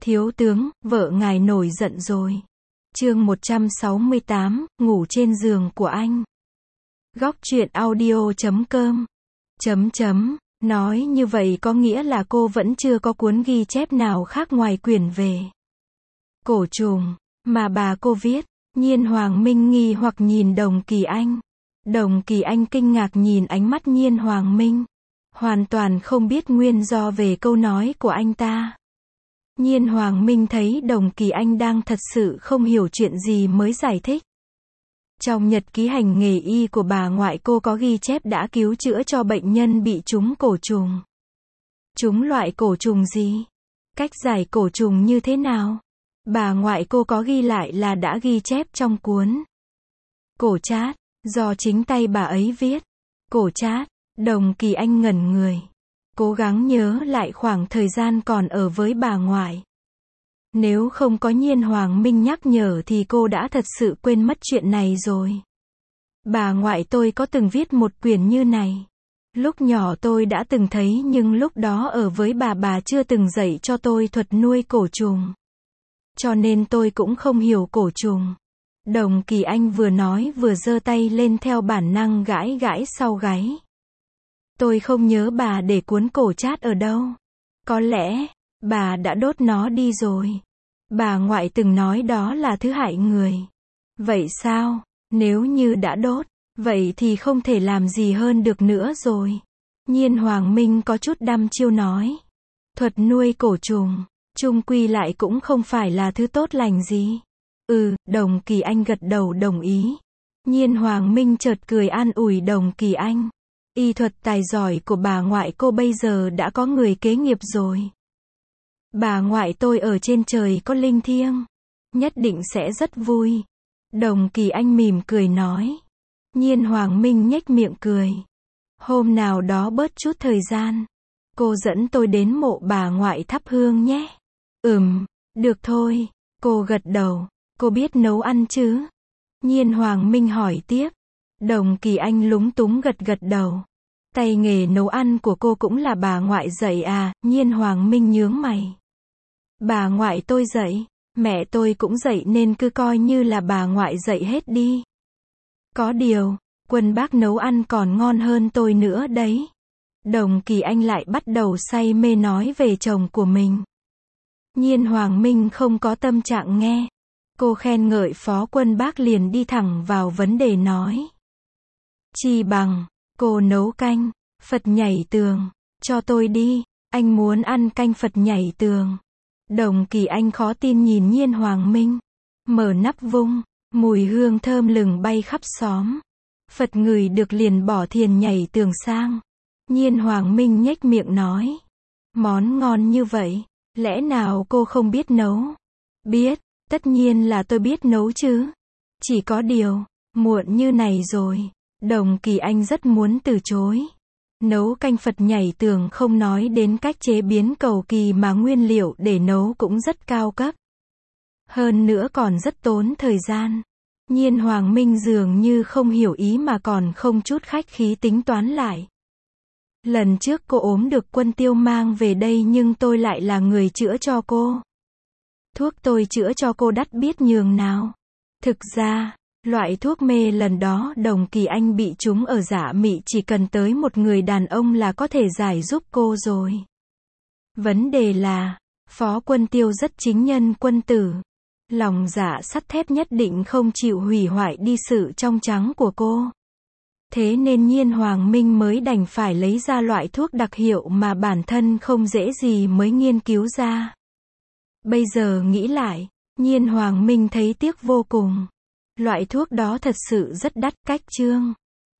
Thiếu tướng, vợ ngài nổi giận rồi. Chương 168, ngủ trên giường của anh. Góc truyện audio.com. Nói như vậy có nghĩa là cô vẫn chưa có cuốn ghi chép nào khác ngoài quyển về cổ trùng mà bà cô viết. Nhiên Hoàng Minh nghi hoặc nhìn Đồng Kỳ Anh. Đồng Kỳ Anh kinh ngạc nhìn ánh mắt Nhiên Hoàng Minh, hoàn toàn không biết nguyên do về câu nói của anh ta. Nhiên Hoàng Minh thấy Đồng Kỳ Anh đang thật sự không hiểu chuyện gì mới giải thích. Trong nhật ký hành nghề y của bà ngoại cô có ghi chép đã cứu chữa cho bệnh nhân bị trúng cổ trùng. Trúng loại cổ trùng gì? Cách giải cổ trùng như thế nào? Bà ngoại cô có ghi lại là đã ghi chép trong cuốn cổ trát, do chính tay bà ấy viết. Cổ trát. Đồng Kỳ Anh ngẩn người, cố gắng nhớ lại khoảng thời gian còn ở với bà ngoại. Nếu không có Nhiên Hoàng Minh nhắc nhở thì cô đã thật sự quên mất chuyện này rồi. Bà ngoại tôi có từng viết một quyển như này. Lúc nhỏ tôi đã từng thấy nhưng lúc đó ở với bà chưa từng dạy cho tôi thuật nuôi cổ trùng. Cho nên tôi cũng không hiểu cổ trùng. Đồng Kỳ Anh vừa nói vừa giơ tay lên theo bản năng gãi gãi sau gáy. Tôi không nhớ bà để cuốn cổ trát ở đâu. Có lẽ, bà đã đốt nó đi rồi. Bà ngoại từng nói đó là thứ hại người. Vậy sao? Nếu như đã đốt, vậy thì không thể làm gì hơn được nữa rồi. Nhiên Hoàng Minh có chút đăm chiêu nói. Thuật nuôi cổ trùng, chung quy lại cũng không phải là thứ tốt lành gì. Đồng Kỳ Anh gật đầu đồng ý. Nhiên Hoàng Minh chợt cười an ủi Đồng Kỳ Anh. Y thuật tài giỏi của bà ngoại cô bây giờ đã có người kế nghiệp rồi. Bà ngoại tôi ở trên trời có linh thiêng, nhất định sẽ rất vui. Đồng Kỳ Anh mỉm cười nói. Nhiên Hoàng Minh nhếch miệng cười. Hôm nào đó bớt chút thời gian, cô dẫn tôi đến mộ bà ngoại thắp hương nhé. Được thôi. Cô gật đầu. Cô biết nấu ăn chứ? Nhiên Hoàng Minh hỏi tiếp. Đồng Kỳ Anh lúng túng gật đầu. Tay nghề nấu ăn của cô cũng là bà ngoại dạy à? Nhiên Hoàng Minh nhướng mày. Bà ngoại tôi dạy, mẹ tôi cũng dạy nên cứ coi như là bà ngoại dạy hết đi. Có điều, Quân bác nấu ăn còn ngon hơn tôi nữa đấy. Đồng Kỳ Anh lại bắt đầu say mê nói về chồng của mình. Nhiên Hoàng Minh không có tâm trạng nghe. Cô khen ngợi Phó Quân bác liền đi thẳng vào vấn đề nói. Chi bằng, cô nấu canh Phật nhảy tường cho tôi đi, anh muốn ăn canh Phật nhảy tường. Đồng Kỳ Anh khó tin nhìn Nhiên Hoàng Minh. Mở nắp vung, mùi hương thơm lừng bay khắp xóm. Phật ngửi được liền bỏ thiền nhảy tường sang. Nhiên Hoàng Minh nhếch miệng nói. Món ngon như vậy, lẽ nào cô không biết nấu? Biết, tất nhiên là tôi biết nấu chứ. Chỉ có điều, muộn như này rồi. Đồng Kỳ Anh rất muốn từ chối. Nấu canh Phật nhảy tường không nói đến cách chế biến cầu kỳ mà nguyên liệu để nấu cũng rất cao cấp. Hơn nữa còn rất tốn thời gian. Nhiên Hoàng Minh dường như không hiểu ý mà còn không chút khách khí tính toán lại. Lần trước cô ốm được Quân Tiêu mang về đây nhưng tôi lại là người chữa cho cô. Thuốc tôi chữa cho cô đắt biết nhường nào. Thực ra, loại thuốc mê lần đó Đồng Kỳ Anh bị trúng ở Dạ Mị chỉ cần tới một người đàn ông là có thể giải giúp cô rồi. Vấn đề là, Phó Quân Tiêu rất chính nhân quân tử. Lòng dạ sắt thép nhất định không chịu hủy hoại đi sự trong trắng của cô. Thế nên Nhiên Hoàng Minh mới đành phải lấy ra loại thuốc đặc hiệu mà bản thân không dễ gì mới nghiên cứu ra. Bây giờ nghĩ lại, Nhiên Hoàng Minh thấy tiếc vô cùng. Loại thuốc đó thật sự rất đắt cách chương.